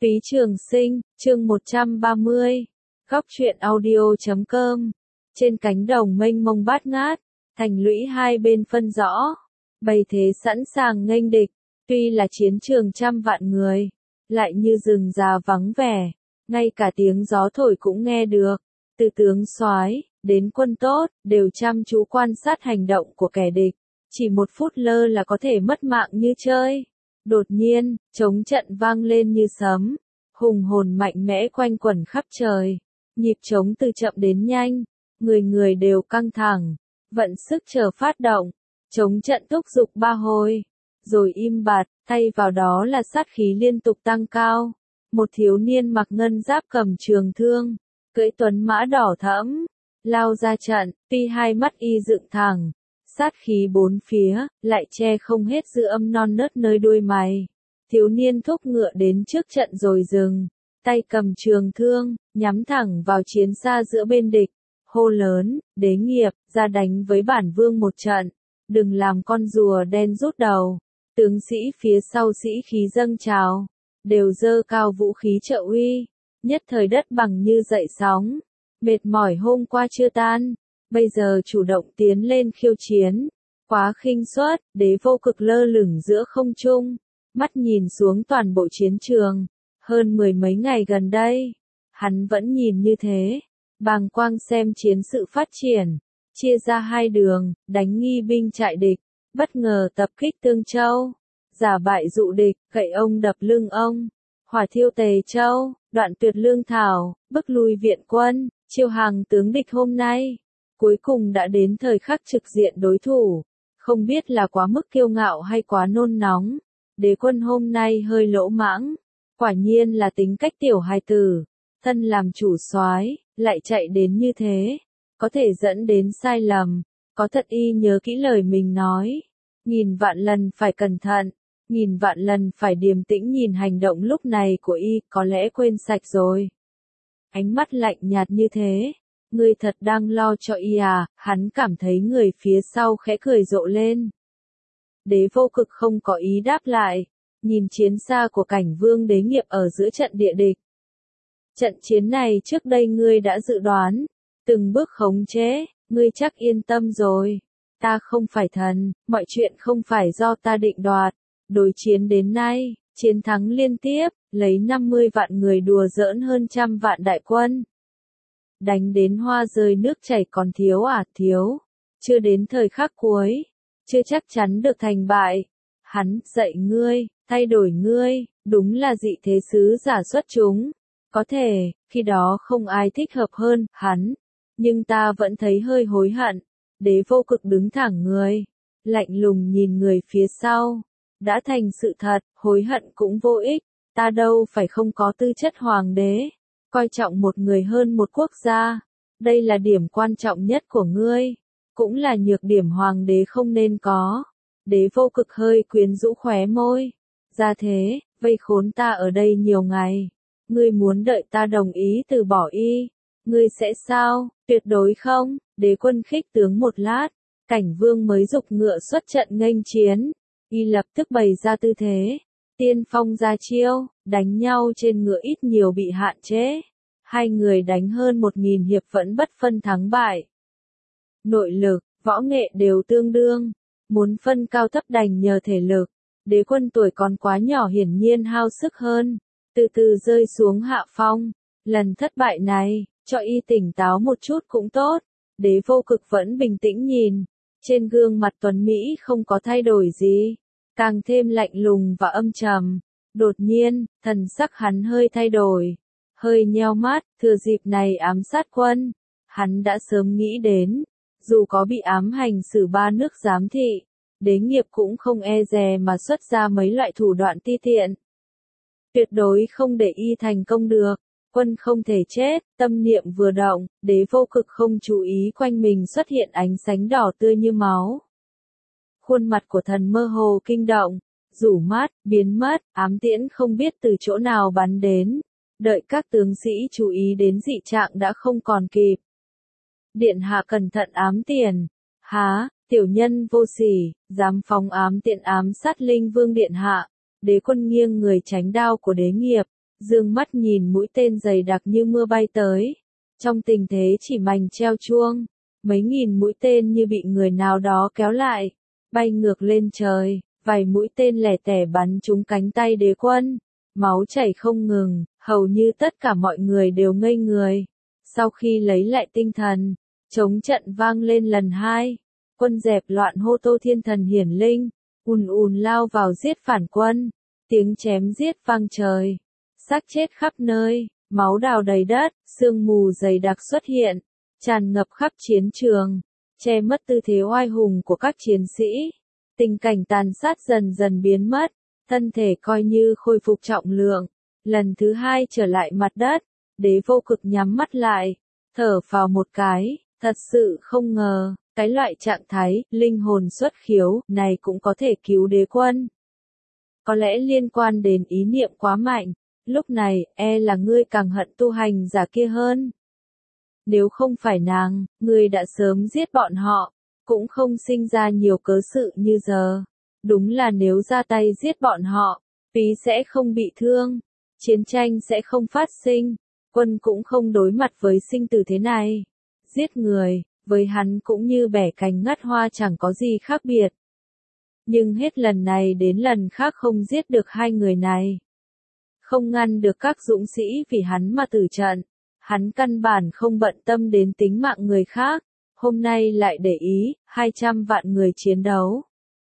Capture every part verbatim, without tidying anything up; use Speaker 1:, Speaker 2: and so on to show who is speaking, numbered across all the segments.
Speaker 1: Phí Trường Sinh, chương một trăm ba mươi. Góc truyện audio chấm com. Trên cánh đồng mênh mông bát ngát, thành lũy hai bên phân rõ, bày thế sẵn sàng nghênh địch. Tuy là chiến trường trăm vạn người, lại như rừng già vắng vẻ, ngay cả tiếng gió thổi cũng nghe được. Từ tướng soái đến quân tốt, đều chăm chú quan sát hành động của kẻ địch. Chỉ một phút lơ là có thể mất mạng như chơi. Đột nhiên, trống trận vang lên như sấm, hùng hồn mạnh mẽ quanh quẩn khắp trời. Nhịp trống từ chậm đến nhanh, người người đều căng thẳng, vận sức chờ phát động. Trống trận thúc giục ba hồi, rồi im bặt, thay vào đó là sát khí liên tục tăng cao. Một thiếu niên mặc ngân giáp cầm trường thương, cưỡi tuấn mã đỏ thẫm, lao ra trận, tuy hai mắt y dựng thẳng, sát khí bốn phía, lại che không hết dư âm non nớt nơi đuôi mày. Thiếu niên thúc ngựa đến trước trận rồi dừng, tay cầm trường thương, nhắm thẳng vào chiến xa giữa bên địch, hô lớn, đế nghiệp, ra đánh với bản vương một trận, đừng làm con rùa đen rút đầu. Tướng sĩ phía sau sĩ khí dâng trào, đều giơ cao vũ khí trợ uy, nhất thời đất bằng như dậy sóng, mệt mỏi hôm qua chưa tan. Bây giờ chủ động tiến lên khiêu chiến, quá khinh suất. Đế Vô Cực lơ lửng giữa không trung, mắt nhìn xuống toàn bộ chiến trường. Hơn mười mấy ngày gần đây, hắn vẫn nhìn như thế, bàng quang xem chiến sự phát triển, chia ra hai đường, đánh nghi binh trại địch, bất ngờ tập kích Tương Châu, giả bại dụ địch, gậy ông đập lưng ông, hỏa thiêu Tề Châu, đoạn tuyệt lương thảo, bức lui viện quân, chiêu hàng tướng địch hôm nay. Cuối cùng đã đến thời khắc trực diện đối thủ, không biết là quá mức kiêu ngạo hay quá nôn nóng, đế quân hôm nay hơi lỗ mãng, quả nhiên là tính cách tiểu hài tử, thân làm chủ soái, lại chạy đến như thế, có thể dẫn đến sai lầm, có thật y nhớ kỹ lời mình nói, nghìn vạn lần phải cẩn thận, nghìn vạn lần phải điềm tĩnh nhìn hành động lúc này của y, có lẽ quên sạch rồi. Ánh mắt lạnh nhạt như thế. Ngươi thật đang lo cho y à? Hắn cảm thấy người phía sau khẽ cười rộ lên. Đế Vô Cực không có ý đáp lại, nhìn chiến xa của Cảnh Vương Đế Nghiệp ở giữa trận địa địch. Trận chiến này trước đây ngươi đã dự đoán, từng bước khống chế, ngươi chắc yên tâm rồi. Ta không phải thần, mọi chuyện không phải do ta định đoạt. Đối chiến đến nay, chiến thắng liên tiếp, lấy năm mươi vạn người đùa giỡn hơn trăm vạn đại quân. Đánh đến hoa rơi nước chảy còn thiếu à, thiếu. Chưa đến thời khắc cuối, chưa chắc chắn được thành bại. Hắn dạy ngươi, thay đổi ngươi, đúng là dị thế sứ giả xuất chúng. Có thể, khi đó không ai thích hợp hơn hắn, nhưng ta vẫn thấy hơi hối hận. Đế Vô Cực đứng thẳng người, lạnh lùng nhìn người phía sau. Đã thành sự thật, hối hận cũng vô ích. Ta đâu phải không có tư chất hoàng đế. Coi trọng một người hơn một quốc gia, đây là điểm quan trọng nhất của ngươi, cũng là nhược điểm hoàng đế không nên có. Đế Vô Cực hơi quyến rũ khóe môi, ra thế, vây khốn ta ở đây nhiều ngày, ngươi muốn đợi ta đồng ý từ bỏ y, ngươi sẽ sao, tuyệt đối không. Đế quân khích tướng một lát, Cảnh Vương mới giục ngựa xuất trận nghênh chiến, y lập tức bày ra tư thế. Tiên phong ra chiêu, đánh nhau trên ngựa ít nhiều bị hạn chế. Hai người đánh hơn một nghìn hiệp vẫn bất phân thắng bại. Nội lực, võ nghệ đều tương đương. Muốn phân cao thấp đành nhờ thể lực. Đế quân tuổi còn quá nhỏ hiển nhiên hao sức hơn. Từ từ rơi xuống hạ phong. Lần thất bại này, cho y tỉnh táo một chút cũng tốt. Đế Vô Cực vẫn bình tĩnh nhìn. Trên gương mặt tuấn Mỹ không có thay đổi gì. Càng thêm lạnh lùng và âm trầm. Đột nhiên, thần sắc hắn hơi thay đổi, hơi nheo mắt, thừa dịp này ám sát quân. Hắn đã sớm nghĩ đến, dù có bị ám hành xử ba nước giám thị, Đế Nghiệp cũng không e dè mà xuất ra mấy loại thủ đoạn ti tiện. Tuyệt đối không để y thành công được, quân không thể chết. Tâm niệm vừa động, Đế Vô Cực không chú ý quanh mình xuất hiện ánh sáng đỏ tươi như máu. Khuôn mặt của thần mơ hồ kinh động, rủ mắt, biến mất, ám tiễn không biết từ chỗ nào bắn đến. Đợi các tướng sĩ chú ý đến dị trạng đã không còn kịp. Điện hạ cẩn thận ám tiền. Há, tiểu nhân vô sỉ, dám phóng ám tiện ám sát Linh Vương điện hạ. Đế quân nghiêng người tránh đao của Đế Nghiệp, dương mắt nhìn mũi tên dày đặc như mưa bay tới. Trong tình thế chỉ mành treo chuông, mấy nghìn mũi tên như bị người nào đó kéo lại, bay ngược lên trời, vài mũi tên lẻ tẻ bắn trúng cánh tay đế quân. Máu chảy không ngừng, hầu như tất cả mọi người đều ngây người. Sau khi lấy lại tinh thần, trống trận vang lên lần hai. Quân dẹp loạn hô Tô Thiên Thần hiển linh, ùn ùn lao vào giết phản quân. Tiếng chém giết vang trời, xác chết khắp nơi, máu đào đầy đất, sương mù dày đặc xuất hiện, tràn ngập khắp chiến trường, che mất tư thế oai hùng của các chiến sĩ. Tình cảnh tàn sát dần dần biến mất, thân thể coi như khôi phục trọng lượng. Lần thứ hai trở lại mặt đất, Đế Vô Cực nhắm mắt lại, thở phào một cái, thật sự không ngờ, cái loại trạng thái, linh hồn xuất khiếu, này cũng có thể cứu đế quân. Có lẽ liên quan đến ý niệm quá mạnh, lúc này, e là ngươi càng hận tu hành giả kia hơn. Nếu không phải nàng, ngươi đã sớm giết bọn họ, cũng không sinh ra nhiều cớ sự như giờ. Đúng là nếu ra tay giết bọn họ, Phí sẽ không bị thương, chiến tranh sẽ không phát sinh, quân cũng không đối mặt với sinh tử thế này. Giết người, với hắn cũng như bẻ cành ngắt hoa chẳng có gì khác biệt. Nhưng hết lần này đến lần khác không giết được hai người này. Không ngăn được các dũng sĩ vì hắn mà tử trận. Hắn căn bản không bận tâm đến tính mạng người khác. Hôm nay lại để ý, hai trăm vạn người chiến đấu.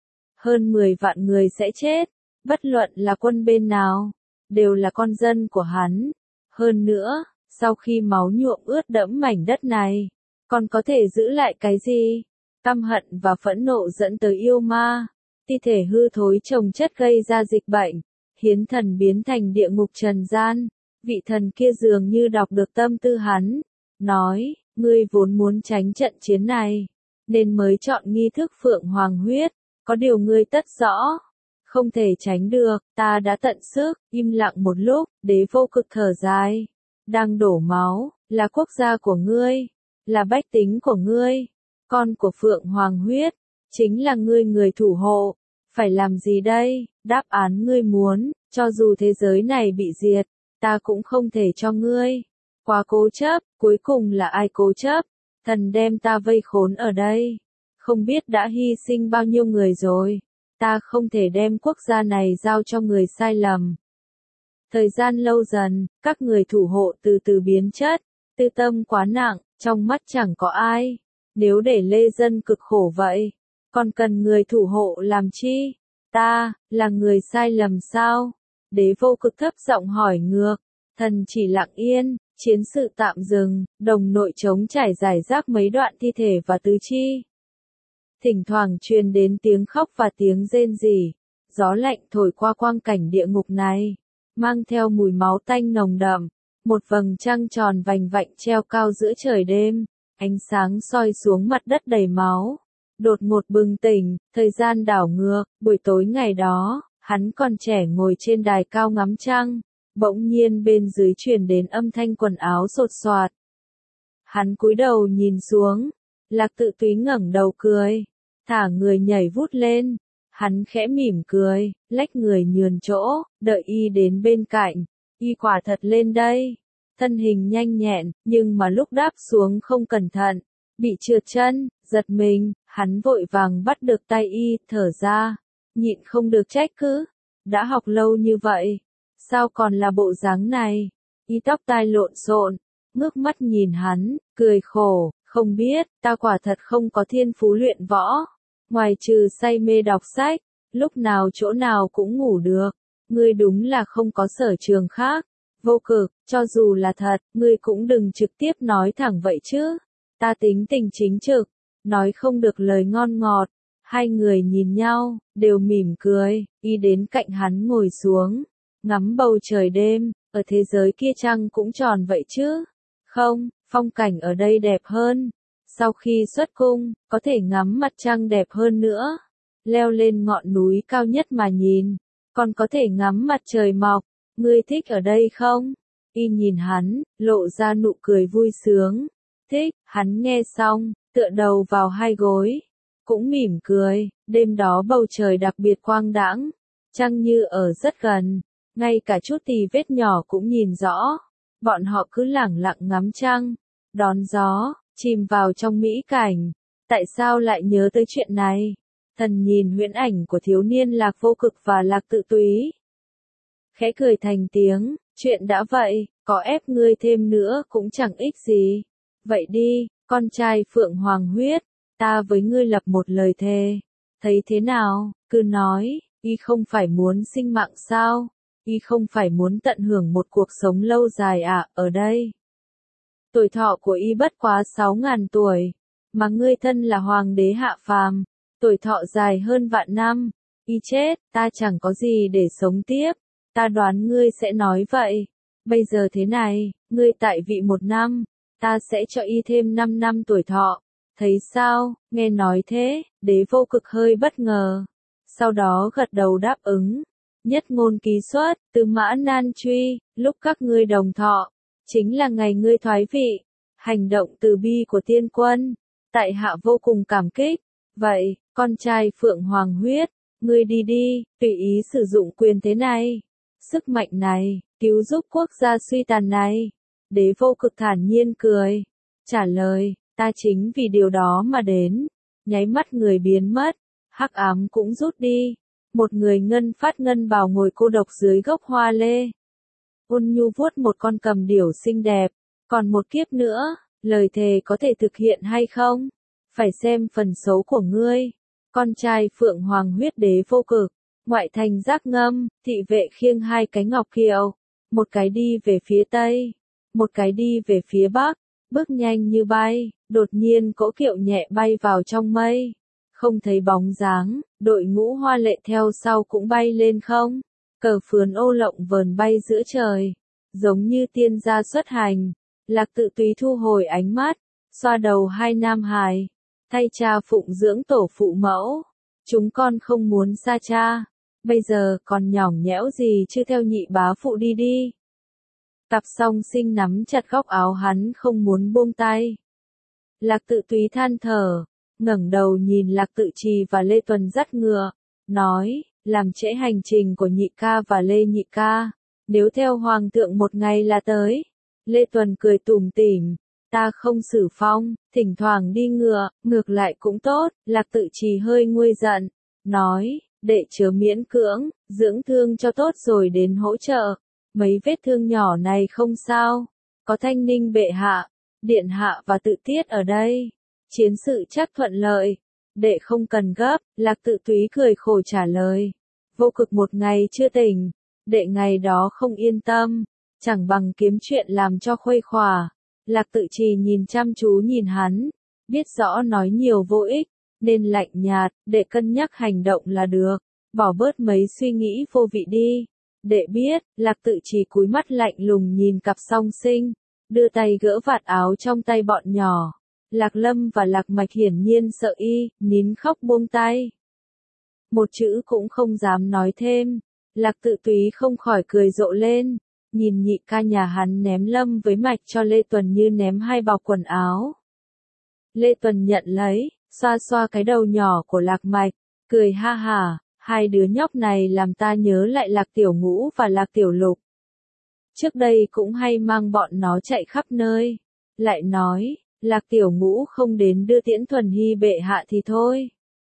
Speaker 1: Hơn mười vạn người sẽ chết. Bất luận là quân bên nào, đều là con dân của hắn. Hơn nữa, sau khi máu nhuộm ướt đẫm mảnh đất này, còn có thể giữ lại cái gì? Căm hận và phẫn nộ dẫn tới yêu ma. Thi thể hư thối chồng chất gây ra dịch bệnh. Hiến thần biến thành địa ngục trần gian. Vị thần kia dường như đọc được tâm tư hắn. Nói, ngươi vốn muốn tránh trận chiến này, nên mới chọn nghi thức phượng hoàng huyết. Có điều ngươi tất rõ. Không thể tránh được, ta đã tận sức. Im lặng một lúc, Đế Vô Cực thở dài. Đang đổ máu, là quốc gia của ngươi, là bách tính của ngươi, con của Phượng Hoàng huyết, chính là ngươi người thủ hộ. Phải làm gì đây? Đáp án ngươi muốn, cho dù thế giới này bị diệt, ta cũng không thể cho ngươi. Quá cố chấp, cuối cùng là ai cố chấp? Thần đem ta vây khốn ở đây. Không biết đã hy sinh bao nhiêu người rồi. Ta không thể đem quốc gia này giao cho người sai lầm. Thời gian lâu dần, các người thủ hộ từ từ biến chất, tư tâm quá nặng, trong mắt chẳng có ai. Nếu để lê dân cực khổ vậy, còn cần người thủ hộ làm chi? Ta, là người sai lầm sao? Đế Vô Cực thấp giọng hỏi ngược, thần chỉ lặng yên, chiến sự tạm dừng, đồng nội trống trải giải rác mấy đoạn thi thể và tứ chi. Thỉnh thoảng truyền đến tiếng khóc và tiếng rên rỉ, gió lạnh thổi qua quang cảnh địa ngục này, mang theo mùi máu tanh nồng đậm, một vầng trăng tròn vành vạnh treo cao giữa trời đêm, ánh sáng soi xuống mặt đất đầy máu. Đột ngột bừng tỉnh, thời gian đảo ngược, buổi tối ngày đó, hắn còn trẻ ngồi trên đài cao ngắm trăng, bỗng nhiên bên dưới truyền đến âm thanh quần áo sột soạt. Hắn cúi đầu nhìn xuống, Lạc Tự Túy ngẩng đầu cười, thả người nhảy vút lên, hắn khẽ mỉm cười, lách người nhường chỗ, đợi y đến bên cạnh, y quả thật lên đây, thân hình nhanh nhẹn, nhưng mà lúc đáp xuống không cẩn thận, bị trượt chân, giật mình, hắn vội vàng bắt được tay y, thở ra, nhịn không được trách cứ, đã học lâu như vậy, sao còn là bộ dáng này, y tóc tai lộn xộn, ngước mắt nhìn hắn, cười khổ, không biết, ta quả thật không có thiên phú luyện võ, ngoài trừ say mê đọc sách, lúc nào chỗ nào cũng ngủ được, ngươi đúng là không có sở trường khác. Vô Cực, cho dù là thật, ngươi cũng đừng trực tiếp nói thẳng vậy chứ. Ta tính tình chính trực, nói không được lời ngon ngọt. Hai người nhìn nhau, đều mỉm cười, y đến cạnh hắn ngồi xuống, ngắm bầu trời đêm, ở thế giới kia trăng cũng tròn vậy chứ. Không, phong cảnh ở đây đẹp hơn. Sau khi xuất cung, có thể ngắm mặt trăng đẹp hơn nữa. Leo lên ngọn núi cao nhất mà nhìn, còn có thể ngắm mặt trời mọc. Ngươi thích ở đây không? Y nhìn hắn, lộ ra nụ cười vui sướng. Thích, hắn nghe xong, tựa đầu vào hai gối, cũng mỉm cười. Đêm đó bầu trời đặc biệt quang đãng, trăng như ở rất gần, ngay cả chút tì vết nhỏ cũng nhìn rõ. Bọn họ cứ lẳng lặng ngắm trăng, đón gió, chìm vào trong mỹ cảnh. Tại sao lại nhớ tới chuyện này? Thần nhìn huyễn ảnh của thiếu niên Lạc Vô Cực và Lạc Tự Túy. Khẽ cười thành tiếng, chuyện đã vậy, có ép ngươi thêm nữa cũng chẳng ích gì. Vậy đi, con trai Phượng Hoàng huyết, ta với ngươi lập một lời thề. Thấy thế nào, cứ nói, y không phải muốn sinh mạng sao? Y không phải muốn tận hưởng một cuộc sống lâu dài à, ở đây. Tuổi thọ của y bất quá sáu ngàn tuổi, mà ngươi thân là hoàng đế hạ phàm, tuổi thọ dài hơn vạn năm. Y chết, ta chẳng có gì để sống tiếp, ta đoán ngươi sẽ nói vậy. Bây giờ thế này, ngươi tại vị một năm, ta sẽ cho y thêm năm năm tuổi thọ. Thấy sao, nghe nói thế, Đế Vô Cực hơi bất ngờ. Sau đó gật đầu đáp ứng. Nhất ngôn ký xuất, từ mã nan truy, lúc các ngươi đồng thọ, chính là ngày ngươi thoái vị. Hành động từ bi của tiên quân, tại hạ vô cùng cảm kích. Vậy, con trai Phượng Hoàng huyết, ngươi đi đi, tùy ý sử dụng quyền thế này, sức mạnh này, cứu giúp quốc gia suy tàn này. Đế Vô Cực thản nhiên cười, trả lời, ta chính vì điều đó mà đến. Nháy mắt người biến mất, hắc ám cũng rút đi. Một người ngân phát ngân bào ngồi cô độc dưới gốc hoa lê. Ôn nhu vuốt một con cầm điểu xinh đẹp. Còn một kiếp nữa, lời thề có thể thực hiện hay không? Phải xem phần xấu của ngươi. Con trai Phượng Hoàng huyết Đế Vô Cực, ngoại thành Giác Ngâm, thị vệ khiêng hai cái ngọc kiệu. Một cái đi về phía tây, một cái đi về phía bắc, bước nhanh như bay. Đột nhiên cỗ kiệu nhẹ bay vào trong mây. Không thấy bóng dáng, đội ngũ hoa lệ theo sau cũng bay lên không. Cờ phướn ô lộng vờn bay giữa trời, giống như tiên gia xuất hành. Lạc Tự Túy thu hồi ánh mắt, xoa đầu hai nam hài. Thay cha phụng dưỡng tổ phụ mẫu. Chúng con không muốn xa cha. Bây giờ còn nhỏng nhẽo gì chứ theo nhị bá phụ đi đi. Cặp song sinh nắm chặt góc áo hắn không muốn buông tay. Lạc Tự Túy than thở, ngẩng đầu nhìn Lạc Tự Trì và Lê Tuần dắt ngựa, nói, làm trễ hành trình của nhị ca và Lê nhị ca, nếu theo hoàng thượng một ngày là tới. Lê Tuần cười tủm tỉm, ta không xử phong, thỉnh thoảng đi ngựa, ngược lại cũng tốt. Lạc Tự Trì hơi nguôi giận, nói, đệ chớ miễn cưỡng, dưỡng thương cho tốt rồi đến hỗ trợ. Mấy vết thương nhỏ này không sao, có Thanh Ninh bệ hạ, điện hạ và Tự Tiết ở đây. Chiến sự chắc thuận lợi, đệ không cần gấp. Lạc Tự Túy cười khổ trả lời. Vô Cực một ngày chưa tỉnh, đệ ngày đó không yên tâm, chẳng bằng kiếm chuyện làm cho khuây khỏa. Lạc Tự Trì nhìn chăm chú nhìn hắn, biết rõ nói nhiều vô ích, nên lạnh nhạt, đệ cân nhắc hành động là được, bỏ bớt mấy suy nghĩ vô vị đi. Đệ biết. Lạc Tự Trì cúi mắt lạnh lùng nhìn cặp song sinh, đưa tay gỡ vạt áo trong tay bọn nhỏ. Lạc Lâm và Lạc Mạch hiển nhiên sợ y, nín khóc buông tay. Một chữ cũng không dám nói thêm. Lạc Tự Túy không khỏi cười rộ lên, nhìn nhị ca nhà hắn ném Lâm với Mạch cho Lê Tuần như ném hai bọc quần áo. Lê Tuần nhận lấy, xoa xoa cái đầu nhỏ của Lạc Mạch, cười ha hả, hai đứa nhóc này làm ta nhớ lại Lạc Tiểu Ngũ và Lạc Tiểu Lục. Trước đây cũng hay mang bọn nó chạy khắp nơi. Lại nói, Lạc Tiểu Ngũ không đến đưa tiễn Thuần Hy bệ hạ thì thôi.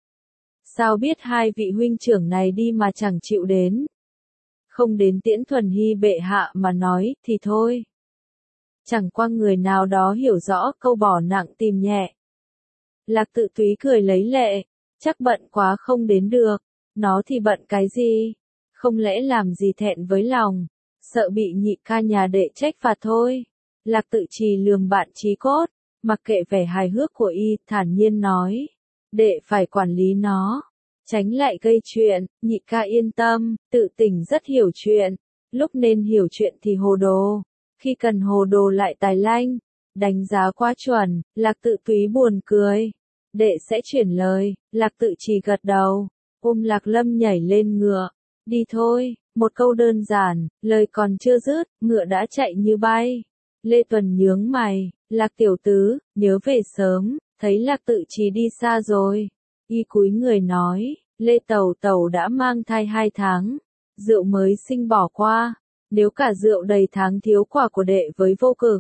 Speaker 1: Sao biết hai vị huynh trưởng này đi mà chẳng chịu đến. Không đến tiễn Thuần Hy bệ hạ mà nói thì thôi. Chẳng qua người nào đó hiểu rõ câu bỏ nặng tìm nhẹ. Lạc Tự Túy cười lấy lệ, chắc bận quá không đến được. Nó thì bận cái gì? Không lẽ làm gì thẹn với lòng, sợ bị nhị ca nhà đệ trách phạt thôi. Lạc Tự Trì lườm bạn chí cốt, mặc kệ vẻ hài hước của y, thản nhiên nói, đệ phải quản lý nó, tránh lại gây chuyện. Nhị ca yên tâm, Tự Tỉnh rất hiểu chuyện, lúc nên hiểu chuyện thì hồ đồ, khi cần hồ đồ lại tài lanh, đánh giá quá chuẩn. Lạc Tự Túy buồn cười, đệ sẽ chuyển lời. Lạc Tự Trì gật đầu, ôm Lạc Lâm nhảy lên ngựa, đi thôi. Một câu đơn giản, lời còn chưa dứt, ngựa đã chạy như bay. Lê Tuần nhướng mày, Lạc tiểu tứ, nhớ về sớm. Thấy Lạc Tự Trì đi xa rồi, y cúi người nói, Lê tẩu tẩu đã mang thai hai tháng, rượu mới sinh bỏ qua, nếu cả rượu đầy tháng thiếu quả của đệ với vô cực,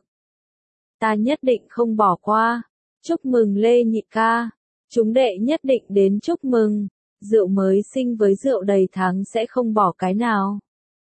Speaker 1: ta nhất định không bỏ qua. Chúc mừng Lê nhị ca, chúng đệ nhất định đến chúc mừng, rượu mới sinh với rượu đầy tháng sẽ không bỏ cái nào.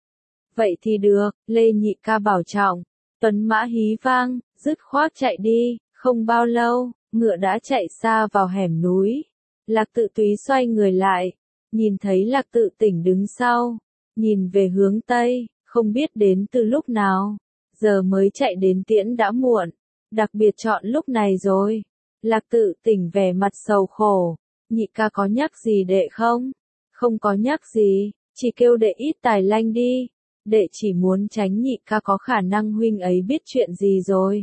Speaker 1: Vậy thì được, Lê nhị ca bảo trọng. Tuấn mã hí vang, dứt khoát chạy đi, không bao lâu, ngựa đã chạy xa vào hẻm núi. Lạc Tự Túy xoay người lại, nhìn thấy Lạc Tự Tỉnh đứng sau, nhìn về hướng Tây, không biết đến từ lúc nào, giờ mới chạy đến tiễn đã muộn, đặc biệt chọn lúc này rồi. Lạc Tự Tỉnh vẻ mặt sầu khổ, nhị ca có nhắc gì đệ không? Không có nhắc gì, chỉ kêu đệ ít tài lanh đi. Đệ chỉ muốn tránh nhị ca có khả năng huynh ấy biết chuyện gì rồi.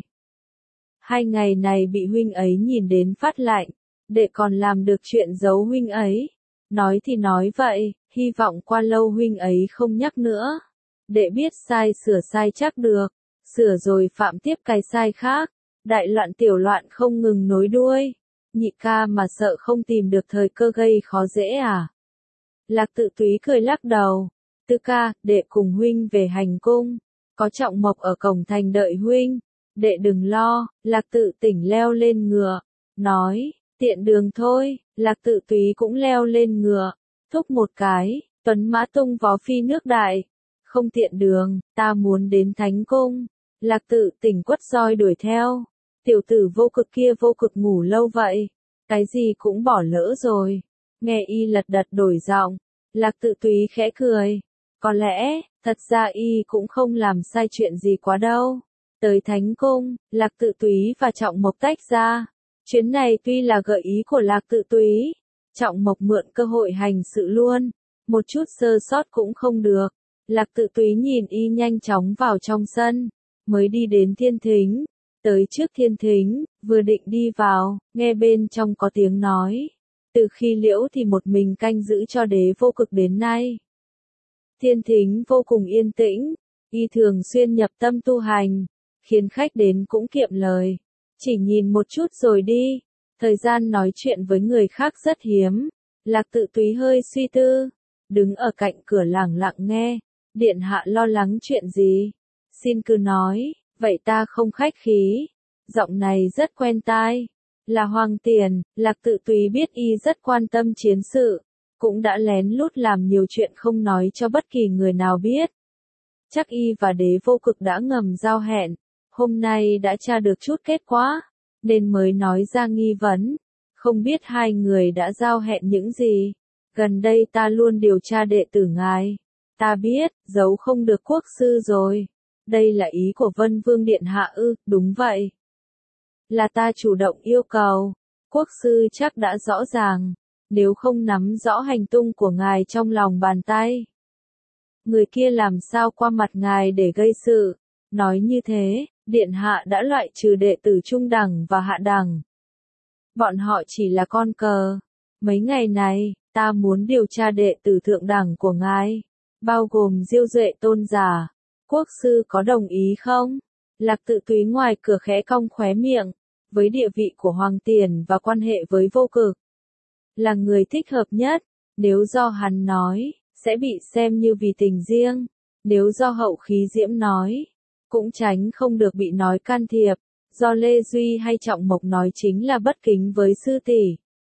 Speaker 1: Hai ngày này bị huynh ấy nhìn đến phát lạnh, đệ còn làm được chuyện giấu huynh ấy. Nói thì nói vậy, hy vọng qua lâu huynh ấy không nhắc nữa. Đệ biết sai sửa sai chắc được, sửa rồi phạm tiếp cái sai khác. Đại loạn tiểu loạn không ngừng nối đuôi. Nhị ca mà sợ không tìm được thời cơ gây khó dễ à? Lạc Tự Túy cười lắc đầu. Tư ca, đệ cùng huynh về hành cung, có Trọng Mộc ở cổng thành đợi huynh, đệ đừng lo. Lạc Tự Tỉnh leo lên ngựa, nói, tiện đường thôi. Lạc Tự Túy cũng leo lên ngựa, thúc một cái, tuấn mã tung vó phi nước đại. Không tiện đường, ta muốn đến thánh cung. Lạc Tự Tỉnh quất roi đuổi theo, tiểu tử vô cực kia vô cực ngủ lâu vậy, cái gì cũng bỏ lỡ rồi. Nghe y lật đật đổi giọng, Lạc Tự Túy khẽ cười. Có lẽ, thật ra y cũng không làm sai chuyện gì quá đâu. Tới thánh cung, Lạc Tự Túy và Trọng Mộc tách ra. Chuyến này tuy là gợi ý của Lạc Tự Túy, Trọng Mộc mượn cơ hội hành sự luôn, một chút sơ sót cũng không được. Lạc Tự Túy nhìn y nhanh chóng vào trong sân, mới đi đến thiên thính. Tới trước thiên thính, vừa định đi vào, nghe bên trong có tiếng nói. Từ khi Liễu thì một mình canh giữ cho đế vô cực đến nay. Thiên thính vô cùng yên tĩnh, y thường xuyên nhập tâm tu hành, khiến khách đến cũng kiệm lời. Chỉ nhìn một chút rồi đi, thời gian nói chuyện với người khác rất hiếm. Lạc Tự Túy hơi suy tư, đứng ở cạnh cửa lẳng lặng nghe. Điện hạ lo lắng chuyện gì? Xin cứ nói, vậy ta không khách khí. Giọng này rất quen tai. Là Hoàng Tiền. Lạc Tự Túy biết y rất quan tâm chiến sự, cũng đã lén lút làm nhiều chuyện không nói cho bất kỳ người nào biết. Chắc y và đế vô cực đã ngầm giao hẹn, hôm nay đã tra được chút kết quả, nên mới nói ra nghi vấn. Không biết hai người đã giao hẹn những gì. Gần đây ta luôn điều tra đệ tử ngài. Ta biết, giấu không được quốc sư rồi. Đây là ý của Vân Vương Điện Hạ ư? Đúng vậy. Là ta chủ động yêu cầu. Quốc sư chắc đã rõ ràng, nếu không nắm rõ hành tung của ngài trong lòng bàn tay, người kia làm sao qua mặt ngài để gây sự. Nói như thế, Điện Hạ đã loại trừ đệ tử trung đẳng và hạ đẳng. Bọn họ chỉ là con cờ. Mấy ngày này, ta muốn điều tra đệ tử thượng đẳng của ngài, bao gồm Diêu Duệ tôn giả. Quốc sư có đồng ý không? Lạc Tự Túy ngoài cửa khẽ cong khóe miệng, với địa vị của Hoàng Tiền và quan hệ với vô cực, là người thích hợp nhất. Nếu do hắn nói, sẽ bị xem như vì tình riêng. Nếu do Hậu Khí Diễm nói, cũng tránh không được bị nói can thiệp. Do Lê Duy hay Trọng Mộc nói chính là bất kính với sư tỷ.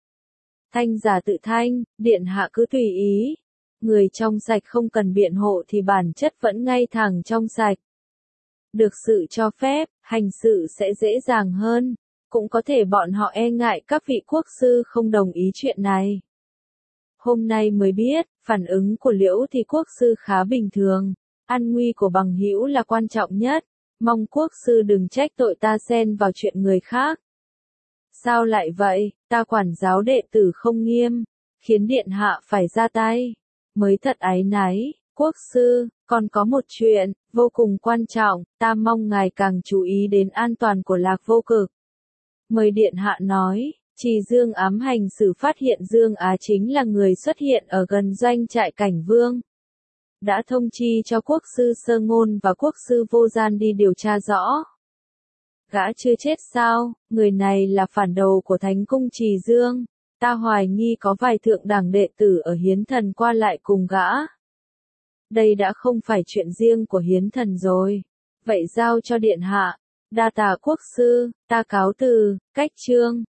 Speaker 1: Thanh giả tự thanh, điện hạ cứ tùy ý. Người trong sạch không cần biện hộ thì bản chất vẫn ngay thẳng trong sạch. Được sự cho phép, hành sự sẽ dễ dàng hơn. Cũng có thể bọn họ e ngại các vị quốc sư không đồng ý chuyện này. Hôm nay mới biết, phản ứng của Liễu thì quốc sư khá bình thường. An nguy của bằng hữu là quan trọng nhất. Mong quốc sư đừng trách tội ta xen vào chuyện người khác. Sao lại vậy, ta quản giáo đệ tử không nghiêm, khiến điện hạ phải ra tay. Mới thật áy náy, quốc sư, còn có một chuyện, vô cùng quan trọng, ta mong ngài càng chú ý đến an toàn của Lạc vô cực. Mời điện hạ nói, Trì Dương ám hành sử phát hiện Dương Á chính là người xuất hiện ở gần doanh trại Cảnh Vương. Đã thông chi cho quốc sư Sơ Ngôn và quốc sư Vô Gian đi điều tra rõ. Gã chưa chết sao? Người này là phản đồ của Thánh cung Trì Dương. Ta hoài nghi có vài thượng đẳng đệ tử ở Hiến Thần qua lại cùng gã. đây đã không phải chuyện riêng của hiến thần rồi. Vậy giao cho điện hạ. Đa tạ quốc sư, ta cáo từ, cách chương.